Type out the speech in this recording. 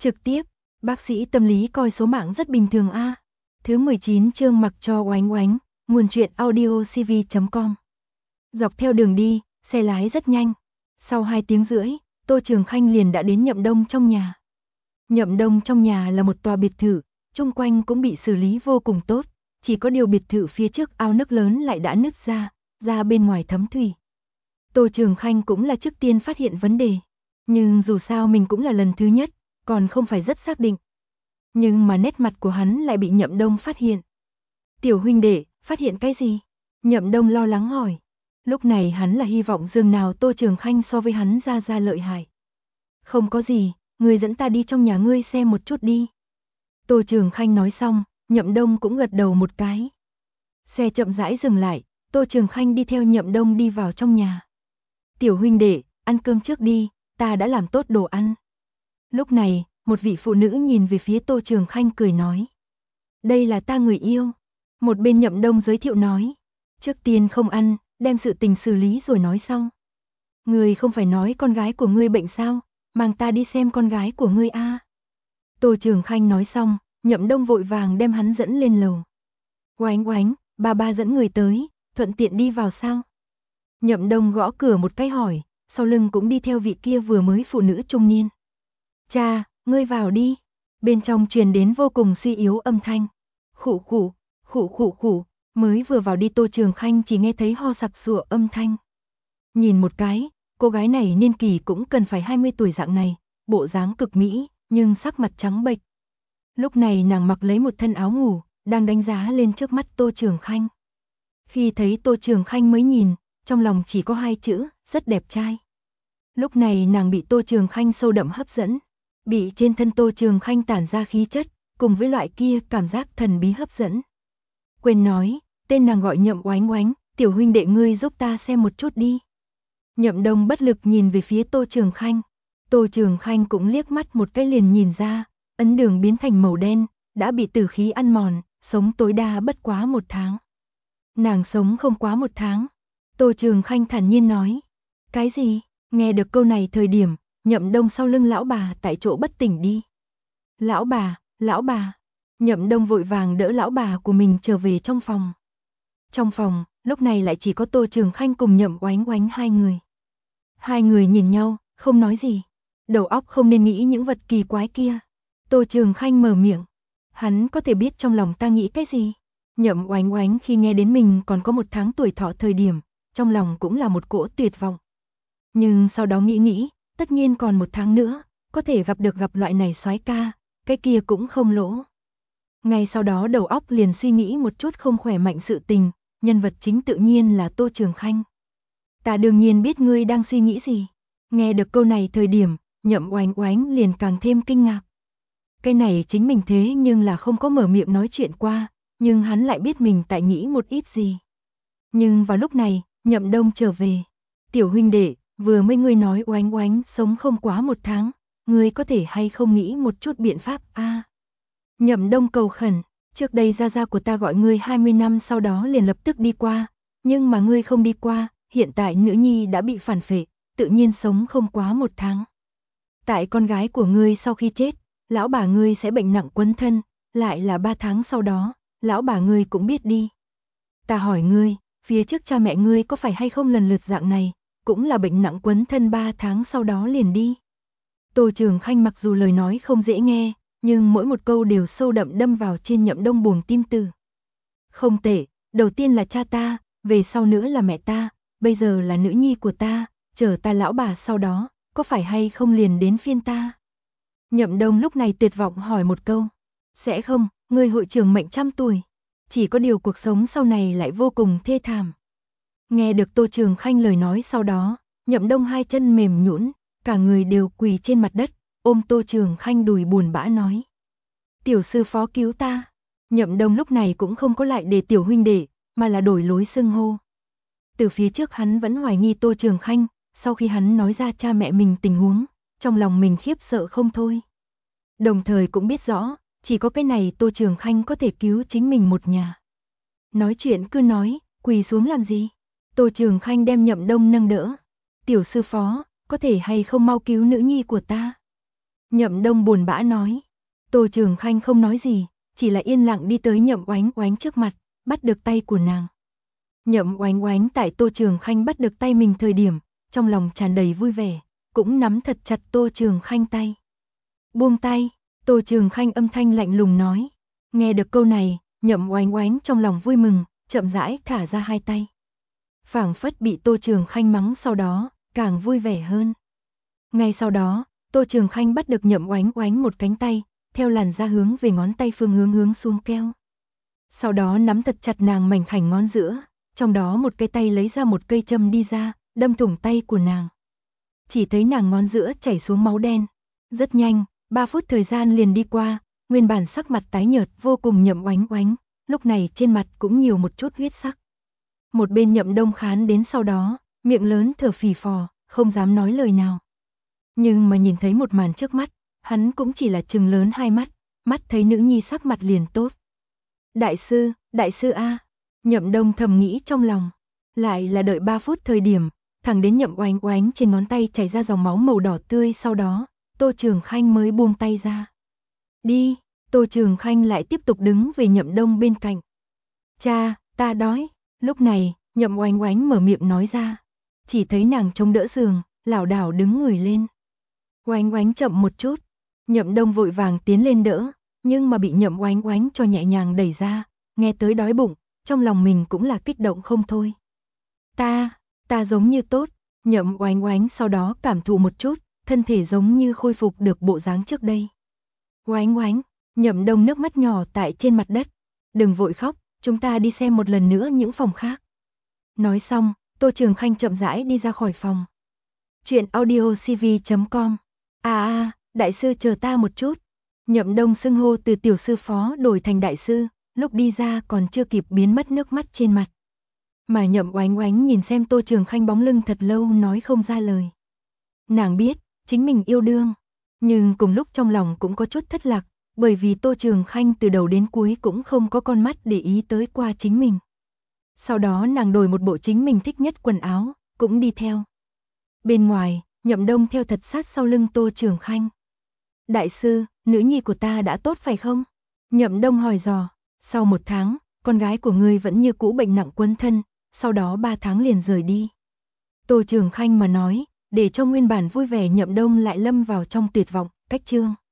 Trực tiếp, bác sĩ tâm lý coi số mạng rất bình thường a. Thứ 19 chương mặc cho oánh oánh, nguồn truyện audiocv.com. Dọc theo đường đi, xe lái rất nhanh. Sau 2 tiếng rưỡi, Tô Trường Khanh liền đã đến Nhậm Đông trong nhà. Nhậm Đông trong nhà là một tòa biệt thự, chung quanh cũng bị xử lý vô cùng tốt, chỉ có điều biệt thự phía trước ao nước lớn lại đã nứt ra bên ngoài thấm thủy. Tô Trường Khanh cũng là trước tiên phát hiện vấn đề, nhưng dù sao mình cũng là lần thứ nhất, còn không phải rất xác định. Nhưng mà nét mặt của hắn lại bị Nhậm Đông phát hiện. Tiểu huynh đệ, phát hiện cái gì? Nhậm Đông lo lắng hỏi. Lúc này hắn là hy vọng dường nào Tô Trường Khanh so với hắn ra lợi hại. Không có gì, ngươi dẫn ta đi trong nhà ngươi xem một chút đi. Tô Trường Khanh nói xong, Nhậm Đông cũng gật đầu một cái. Xe chậm rãi dừng lại, Tô Trường Khanh đi theo Nhậm Đông đi vào trong nhà. Tiểu huynh đệ, ăn cơm trước đi, ta đã làm tốt đồ ăn. Lúc này, một vị phụ nữ nhìn về phía Tô Trường Khanh cười nói. Đây là ta người yêu. Một bên Nhậm Đông giới thiệu nói. Trước tiên không ăn, đem sự tình xử lý rồi nói sau. Ngươi không phải nói con gái của ngươi bệnh sao, mang ta đi xem con gái của ngươi a. Tô Trường Khanh nói xong, Nhậm Đông vội vàng đem hắn dẫn lên lầu. Oánh oánh, ba dẫn người tới, thuận tiện đi vào sao? Nhậm Đông gõ cửa một cái hỏi, sau lưng cũng đi theo vị kia vừa mới phụ nữ trung niên. Cha, ngươi vào đi. Bên trong truyền đến vô cùng suy yếu âm thanh. Khụ khụ, mới vừa vào đi Tô Trường Khanh chỉ nghe thấy ho sặc sụa âm thanh. Nhìn một cái, cô gái này niên kỳ cũng cần phải 20 tuổi dạng này, bộ dáng cực mỹ, nhưng sắc mặt trắng bệch. Lúc này nàng mặc lấy một thân áo ngủ, đang đánh giá lên trước mắt Tô Trường Khanh. Khi thấy Tô Trường Khanh mới nhìn, trong lòng chỉ có 2 chữ, rất đẹp trai. Lúc này nàng bị Tô Trường Khanh sâu đậm hấp dẫn, bị trên thân Tô Trường Khanh tản ra khí chất, cùng với loại kia cảm giác thần bí hấp dẫn. Quên nói, tên nàng gọi Nhậm Oánh Oánh, tiểu huynh đệ ngươi giúp ta xem một chút đi. Nhậm Đông bất lực nhìn về phía Tô Trường Khanh. Tô Trường Khanh cũng liếc mắt một cái liền nhìn ra, ấn đường biến thành màu đen, đã bị tử khí ăn mòn, sống tối đa bất quá 1 tháng. Nàng sống không quá 1 tháng. Tô Trường Khanh thản nhiên nói. Cái gì? Nghe được câu này thời điểm, Nhậm Đông sau lưng lão bà tại chỗ bất tỉnh đi. Lão bà. Nhậm Đông vội vàng đỡ lão bà của mình trở về trong phòng. Trong phòng, lúc này lại chỉ có Tô Trường Khanh cùng Nhậm Oánh Oánh 2 người. 2 người nhìn nhau, không nói gì. Đầu óc không nên nghĩ những vật kỳ quái kia. Tô Trường Khanh mở miệng. Hắn có thể biết trong lòng ta nghĩ cái gì? Nhậm Oánh Oánh khi nghe đến mình còn có 1 tháng tuổi thọ thời điểm, trong lòng cũng là một cỗ tuyệt vọng. Nhưng sau đó nghĩ, tất nhiên còn 1 tháng nữa, có thể gặp loại này soái ca, cái kia cũng không lỗ. Ngay sau đó đầu óc liền suy nghĩ một chút không khỏe mạnh sự tình, nhân vật chính tự nhiên là Tô Trường Khanh. Ta đương nhiên biết ngươi đang suy nghĩ gì. Nghe được câu này thời điểm, Nhậm Oánh Oánh liền càng thêm kinh ngạc. Cái này chính mình thế nhưng là không có mở miệng nói chuyện qua, nhưng hắn lại biết mình tại nghĩ một ít gì. Nhưng vào lúc này, Nhậm Đông trở về. Tiểu huynh đệ, vừa mới ngươi nói Oánh Oánh sống không quá 1 tháng, ngươi có thể hay không nghĩ một chút biện pháp a? Nhậm Đông cầu khẩn, trước đây gia của ta gọi ngươi 20 năm sau đó liền lập tức đi qua, nhưng mà ngươi không đi qua, hiện tại nữ nhi đã bị phản phệ, tự nhiên sống không quá 1 tháng. Tại con gái của ngươi sau khi chết, lão bà ngươi sẽ bệnh nặng quấn thân, lại là 3 tháng sau đó, lão bà ngươi cũng biết đi. Ta hỏi ngươi, phía trước cha mẹ ngươi có phải hay không lần lượt dạng này, cũng là bệnh nặng quấn thân 3 tháng sau đó liền đi. Tô Trường Khanh mặc dù lời nói không dễ nghe, nhưng mỗi một câu đều sâu đậm đâm vào trên Nhậm Đông buồng tim tử. Không tệ, đầu tiên là cha ta, về sau nữa là mẹ ta, bây giờ là nữ nhi của ta, chờ ta lão bà sau đó, có phải hay không liền đến phiên ta? Nhậm Đông lúc này tuyệt vọng hỏi một câu. Sẽ không, ngươi hội trưởng mệnh 100 tuổi. Chỉ có điều cuộc sống sau này lại vô cùng thê thảm. Nghe được Tô Trường Khanh lời nói sau đó, Nhậm Đông 2 chân mềm nhũn, cả người đều quỳ trên mặt đất, ôm Tô Trường Khanh đùi buồn bã nói. Tiểu sư phó cứu ta. Nhậm Đông lúc này cũng không có lại để tiểu huynh đệ, mà là đổi lối xưng hô. Từ phía trước hắn vẫn hoài nghi Tô Trường Khanh, sau khi hắn nói ra cha mẹ mình tình huống, trong lòng mình khiếp sợ không thôi. Đồng thời cũng biết rõ, chỉ có cái này Tô Trường Khanh có thể cứu chính mình một nhà. Nói chuyện cứ nói, quỳ xuống làm gì? Tô Trường Khanh đem Nhậm Đông nâng đỡ. Tiểu sư phó, có thể hay không mau cứu nữ nhi của ta? Nhậm Đông buồn bã nói. Tô Trường Khanh không nói gì, chỉ là yên lặng đi tới Nhậm Oánh Oánh trước mặt, bắt được tay của nàng. Nhậm Oánh Oánh tại Tô Trường Khanh bắt được tay mình thời điểm, trong lòng tràn đầy vui vẻ, cũng nắm thật chặt Tô Trường Khanh tay. Buông tay, Tô Trường Khanh âm thanh lạnh lùng nói. Nghe được câu này, Nhậm Oánh Oánh trong lòng vui mừng, chậm rãi thả ra hai tay. Phảng phất bị Tô Trường Khanh mắng sau đó, càng vui vẻ hơn. Ngay sau đó, Tô Trường Khanh bắt được Nhậm Oánh Oánh một cánh tay, theo làn da hướng về ngón tay phương hướng xuống keo. Sau đó nắm thật chặt nàng mảnh khảnh ngón giữa, trong đó một cây tay lấy ra một cây châm đi ra, đâm thủng tay của nàng. Chỉ thấy nàng ngón giữa chảy xuống máu đen. Rất nhanh, 3 phút thời gian liền đi qua, nguyên bản sắc mặt tái nhợt vô cùng Nhậm Oánh Oánh, lúc này trên mặt cũng nhiều một chút huyết sắc. Một bên Nhậm Đông Khán đến sau đó, miệng lớn thở phì phò, không dám nói lời nào. Nhưng mà nhìn thấy một màn trước mắt, hắn cũng chỉ là trừng lớn hai mắt, mắt thấy nữ nhi sắc mặt liền tốt. Đại sư a, Nhậm Đông thầm nghĩ trong lòng, lại là đợi 3 phút thời điểm, thẳng đến Nhậm Oánh Oánh trên ngón tay chảy ra dòng máu màu đỏ tươi, sau đó, Tô Trường Khanh mới buông tay ra. Đi, Tô Trường Khanh lại tiếp tục đứng về Nhậm Đông bên cạnh. Cha, ta đói. Lúc này, Nhậm Oánh Oánh mở miệng nói ra. Chỉ thấy nàng chống đỡ giường, lảo đảo đứng người lên. Oánh Oánh chậm một chút, Nhậm Đông vội vàng tiến lên đỡ, nhưng mà bị Nhậm Oánh Oánh cho nhẹ nhàng đẩy ra, nghe tới đói bụng, trong lòng mình cũng là kích động không thôi. Ta giống như tốt, Nhậm Oánh Oánh sau đó cảm thụ một chút, thân thể giống như khôi phục được bộ dáng trước đây. Oánh Oánh, Nhậm Đông nước mắt nhỏ tại trên mặt đất. Đừng vội khóc, chúng ta đi xem một lần nữa những phòng khác. Nói xong, Tô Trường Khanh chậm rãi đi ra khỏi phòng. Chuyện audiocv.com. Đại sư chờ ta một chút. Nhậm Đông xưng hô từ tiểu sư phó đổi thành đại sư, lúc đi ra còn chưa kịp biến mất nước mắt trên mặt. Mà Nhậm Oánh Oánh nhìn xem Tô Trường Khanh bóng lưng thật lâu nói không ra lời. Nàng biết, chính mình yêu đương, nhưng cùng lúc trong lòng cũng có chút thất lạc, bởi vì Tô Trường Khanh từ đầu đến cuối cũng không có con mắt để ý tới qua chính mình. Sau đó nàng đổi một bộ chính mình thích nhất quần áo, cũng đi theo. Bên ngoài, Nhậm Đông theo thật sát sau lưng Tô Trường Khanh. Đại sư, nữ nhi của ta đã tốt phải không? Nhậm Đông hỏi dò. Sau 1 tháng, con gái của ngươi vẫn như cũ bệnh nặng quấn thân, sau đó 3 tháng liền rời đi. Tô Trường Khanh mà nói, để cho nguyên bản vui vẻ Nhậm Đông lại lâm vào trong tuyệt vọng, cách chương.